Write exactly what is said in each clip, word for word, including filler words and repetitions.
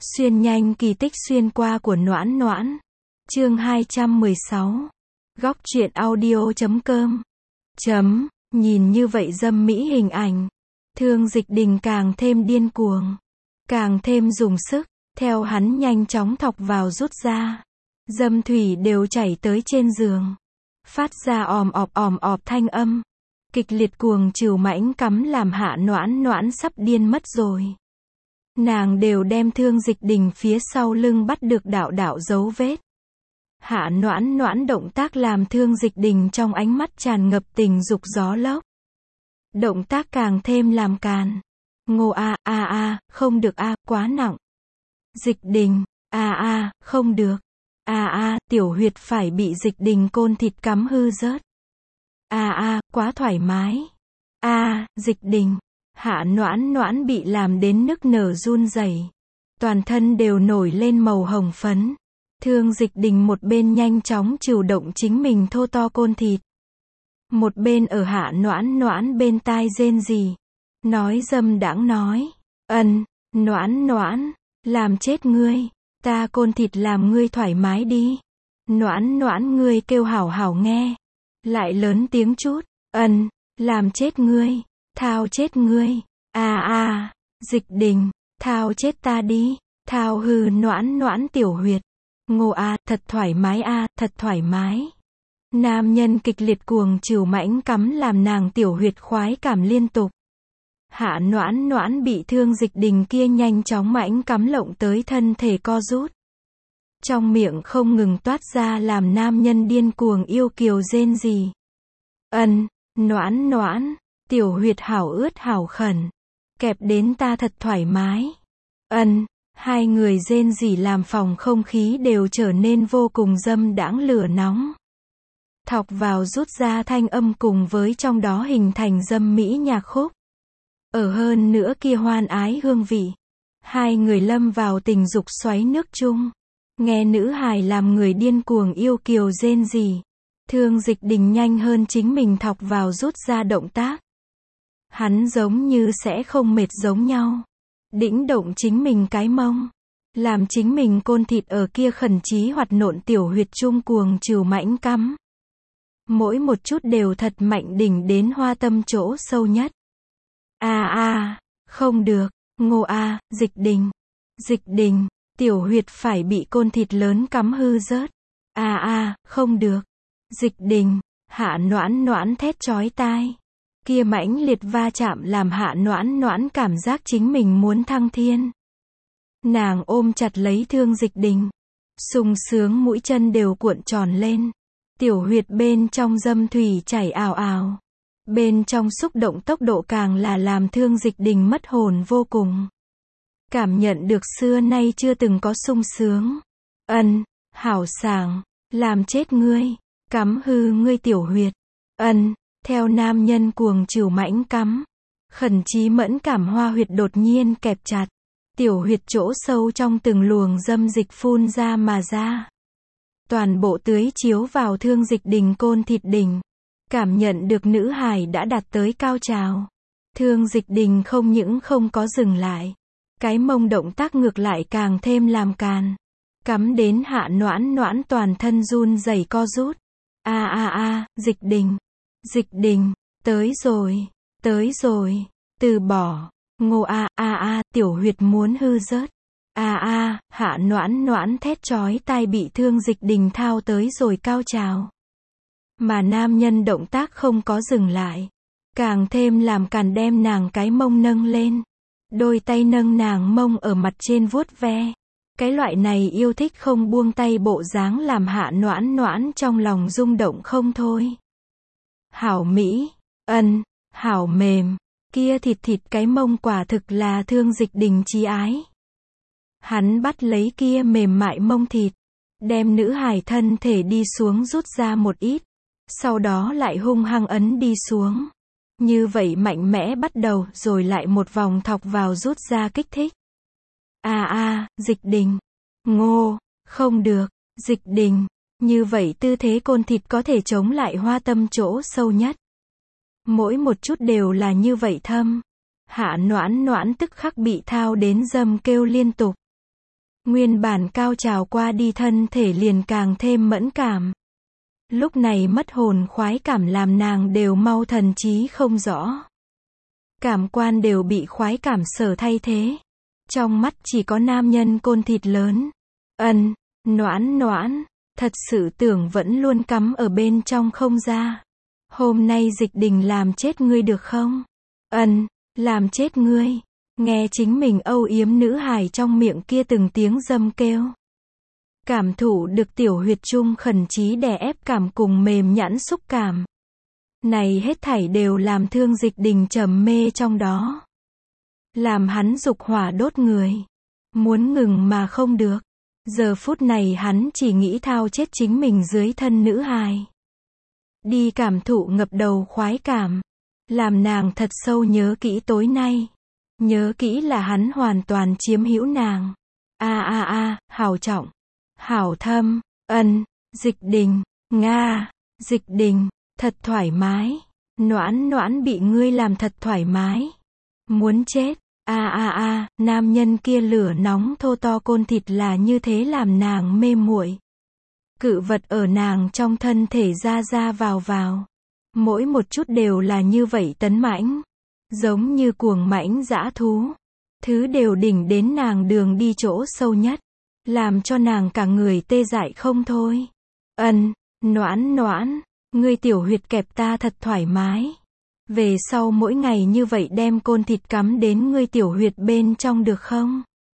Xuyên nhanh kỳ tích xuyên qua của Noãn Noãn. Chương hai trăm mười sáu. Góc truyện audio chấm com. Chấm, nhìn như vậy dâm mỹ hình ảnh. Thương Dịch Đình càng thêm điên cuồng. Càng thêm dùng sức, theo hắn nhanh chóng thọc vào rút ra. Dâm thủy đều chảy tới trên giường. Phát ra òm ọp òm ọp thanh âm. Kịch liệt cuồng trừu mãnh cắm làm Hạ Noãn Noãn sắp điên mất rồi. Nàng đều đem Thương Dịch Đình phía sau lưng bắt được đạo đạo dấu vết. Hạ Noãn Noãn động tác làm Thương Dịch Đình trong ánh mắt tràn ngập tình dục gió lốc. Động tác càng thêm làm càn. Ngô a a a, không được a, quá nặng. Dịch Đình, a a, không được. A a, tiểu huyệt phải bị Dịch Đình côn thịt cắm hư rớt. A a, quá thoải mái. A, Dịch Đình. Hạ Noãn Noãn bị làm đến nức nở run rẩy. Toàn thân đều nổi lên màu hồng phấn. Thương Dịch Đình một bên nhanh chóng trừu động chính mình thô to côn thịt. Một bên ở Hạ Noãn Noãn bên tai rên rỉ. Nói dâm đãng nói. Ân, Noãn Noãn, làm chết ngươi. Ta côn thịt làm ngươi thoải mái đi. Noãn Noãn ngươi kêu hảo hảo nghe. Lại lớn tiếng chút. Ân, làm chết ngươi. Thao chết ngươi. À à, Dịch Đình, thao chết ta đi. Thao hư Noãn Noãn tiểu huyệt. Ngô a, thật thoải mái a, thật thoải mái. Nam nhân kịch liệt cuồng trừu mãnh cắm làm nàng tiểu huyệt khoái cảm liên tục. Hạ Noãn Noãn bị Thương Dịch Đình kia nhanh chóng mãnh cắm lộng tới thân thể co rút. Trong miệng không ngừng toát ra làm nam nhân điên cuồng yêu kiều rên rỉ. Ân, Noãn Noãn, tiểu huyệt hảo ướt hảo khẩn. Kẹp đến ta thật thoải mái. Ân, hai người rên rỉ làm phòng không khí đều trở nên vô cùng dâm đãng lửa nóng. Thọc vào rút ra thanh âm cùng với trong đó hình thành dâm mỹ nhạc khúc. Ở hơn nữa kia hoan ái hương vị. Hai người lâm vào tình dục xoáy nước chung. Nghe nữ hài làm người điên cuồng yêu kiều rên rỉ. Thương Dịch Đình nhanh hơn chính mình thọc vào rút ra động tác. Hắn giống như sẽ không mệt giống nhau. Đĩnh động chính mình cái mông. Làm chính mình côn thịt ở kia khẩn trí hoạt nộn tiểu huyệt chung cuồng trừu mãnh cắm. Mỗi một chút đều thật mạnh đỉnh đến hoa tâm chỗ sâu nhất. A a, không được. Ngô a, Dịch Đình. Dịch Đình, tiểu huyệt phải bị côn thịt lớn cắm hư rớt. A a, không được. Dịch Đình, Hạ Noãn Noãn thét chói tai. Kia mãnh liệt va chạm làm Hạ Noãn Noãn cảm giác chính mình muốn thăng thiên. Nàng ôm chặt lấy Thương Dịch Đình. Sung sướng mũi chân đều cuộn tròn lên. Tiểu huyệt bên trong dâm thủy chảy ào ào. Bên trong xúc động tốc độ càng là làm Thương Dịch Đình mất hồn vô cùng. Cảm nhận được xưa nay chưa từng có sung sướng. Ân, hảo sảng, làm chết ngươi. Cắm hư ngươi tiểu huyệt. Ân, theo nam nhân cuồng trừu mãnh cắm. Khẩn chí mẫn cảm hoa huyệt đột nhiên kẹp chặt. Tiểu huyệt chỗ sâu trong từng luồng dâm dịch phun ra mà ra. Toàn bộ tưới chiếu vào Thương Dịch Đình côn thịt đỉnh. Cảm nhận được nữ hài đã đạt tới cao trào. Thương Dịch Đình không những không có dừng lại. Cái mông động tác ngược lại càng thêm làm càn. Cắm đến Hạ Noãn Noãn toàn thân run rẩy co rút. A a a, Dịch Đình. Dịch Đình, tới rồi, tới rồi, từ bỏ. Ngô a a a, tiểu huyệt muốn hư rớt. A a, Hạ Noãn Noãn thét chói tai bị Thương Dịch Đình thao tới rồi cao trào. Mà nam nhân động tác không có dừng lại. Càng thêm làm càn đem nàng cái mông nâng lên. Đôi tay nâng nàng mông ở mặt trên vuốt ve. Cái loại này yêu thích không buông tay bộ dáng làm Hạ Noãn Noãn trong lòng rung động không thôi. Hảo mỹ, ân, hảo mềm, kia thịt thịt cái mông quả thực là Thương Dịch Đình chí ái. Hắn bắt lấy kia mềm mại mông thịt, đem nữ hài thân thể đi xuống rút ra một ít, sau đó lại hung hăng ấn đi xuống. Như vậy mạnh mẽ bắt đầu rồi lại một vòng thọc vào rút ra kích thích. A a, Dịch Đình. Ngô, không được, Dịch Đình. Như vậy tư thế côn thịt có thể chống lại hoa tâm chỗ sâu nhất. Mỗi một chút đều là như vậy thâm. Hạ Noãn Noãn tức khắc bị thao đến dâm kêu liên tục. Nguyên bản cao trào qua đi thân thể liền càng thêm mẫn cảm. Lúc này mất hồn khoái cảm làm nàng đều mau thần trí không rõ. Cảm quan đều bị khoái cảm sở thay thế. Trong mắt chỉ có nam nhân côn thịt lớn. Ân, noãn noãn, thật sự tưởng vẫn luôn cắm ở bên trong không ra. Hôm nay Dịch Đình làm chết ngươi được không? Ân, làm chết ngươi. Nghe chính mình âu yếm nữ hài trong miệng kia từng tiếng dâm kêu. Cảm thụ được tiểu huyệt trung khẩn trí đè ép cảm cùng mềm nhẵn xúc cảm. Này hết thảy đều làm Thương Dịch Đình trầm mê trong đó. Làm hắn dục hỏa đốt người. Muốn ngừng mà không được. Giờ phút này hắn chỉ nghĩ thao chết chính mình dưới thân nữ hài. Đi cảm thụ ngập đầu khoái cảm. Làm nàng thật sâu nhớ kỹ tối nay. Nhớ kỹ là hắn hoàn toàn chiếm hữu nàng. A a a, hảo trọng. Hảo thâm, ân, Dịch Đình, Nga, Dịch Đình, thật thoải mái. Noãn noãn bị ngươi làm thật thoải mái. Muốn chết. A a a, nam nhân kia lửa nóng thô to côn thịt là như thế làm nàng mê muội. Cự vật ở nàng trong thân thể ra ra vào vào. Mỗi một chút đều là như vậy tấn mãnh. Giống như cuồng mãnh dã thú. Thứ đều đỉnh đến nàng đường đi chỗ sâu nhất. Làm cho nàng cả người tê dại không thôi. Ân, noãn noãn, ngươi tiểu huyệt kẹp ta thật thoải mái. Về sau mỗi ngày như vậy đem côn thịt cắm đến ngươi tiểu huyệt bên trong được không?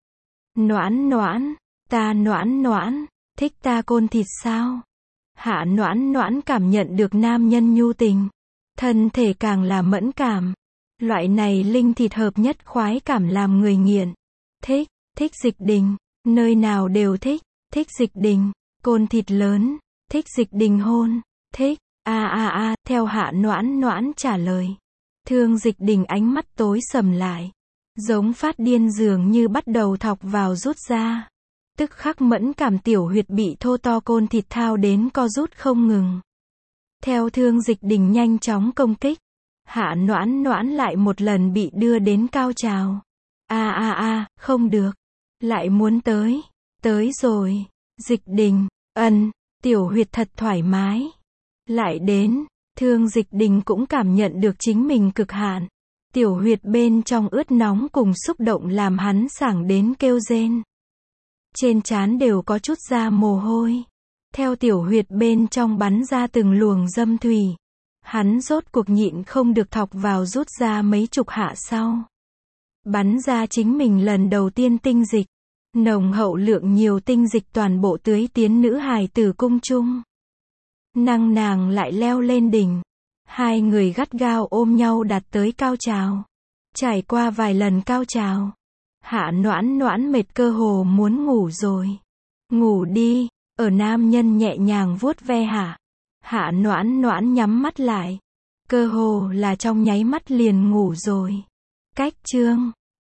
Noãn noãn, ta noãn noãn, thích ta côn thịt sao? Hạ noãn noãn cảm nhận được nam nhân nhu tình. Thân thể càng là mẫn cảm. Loại này linh thịt hợp nhất khoái cảm làm người nghiện. Thích, thích Dịch Đình. Nơi nào đều thích, thích Dịch Đình, côn thịt lớn, thích Dịch Đình hôn, thích, a a a, theo hạ noãn noãn trả lời. Thương Dịch Đình ánh mắt tối sầm lại, giống phát điên dường như bắt đầu thọc vào rút ra. Tức khắc mẫn cảm tiểu huyệt bị thô to côn thịt thao đến co rút không ngừng. Theo Thương Dịch Đình nhanh chóng công kích, hạ noãn noãn lại một lần bị đưa đến cao trào. A a a, không được. Lại muốn tới, tới rồi, Dịch Đình, ân, tiểu huyệt thật thoải mái. Lại đến, Thương Dịch Đình cũng cảm nhận được chính mình cực hạn. Tiểu huyệt bên trong ướt nóng cùng xúc động làm hắn sảng đến kêu rên. Trên trán đều có chút ra mồ hôi. Theo tiểu huyệt bên trong bắn ra từng luồng dâm thủy. Hắn rốt cuộc nhịn không được thọc vào rút ra mấy chục hạ sau. Bắn ra chính mình lần đầu tiên tinh dịch. Nồng hậu lượng nhiều tinh dịch toàn bộ tưới tiến nữ hài tử cung chung. Năng nàng lại leo lên đỉnh. Hai người gắt gao ôm nhau đạt tới cao trào. Trải qua vài lần cao trào. Hạ noãn noãn mệt cơ hồ muốn ngủ rồi. Ngủ đi, ở nam nhân nhẹ nhàng vuốt ve hạ. Hạ noãn noãn nhắm mắt lại. Cơ hồ là trong nháy mắt liền ngủ rồi. Cách chương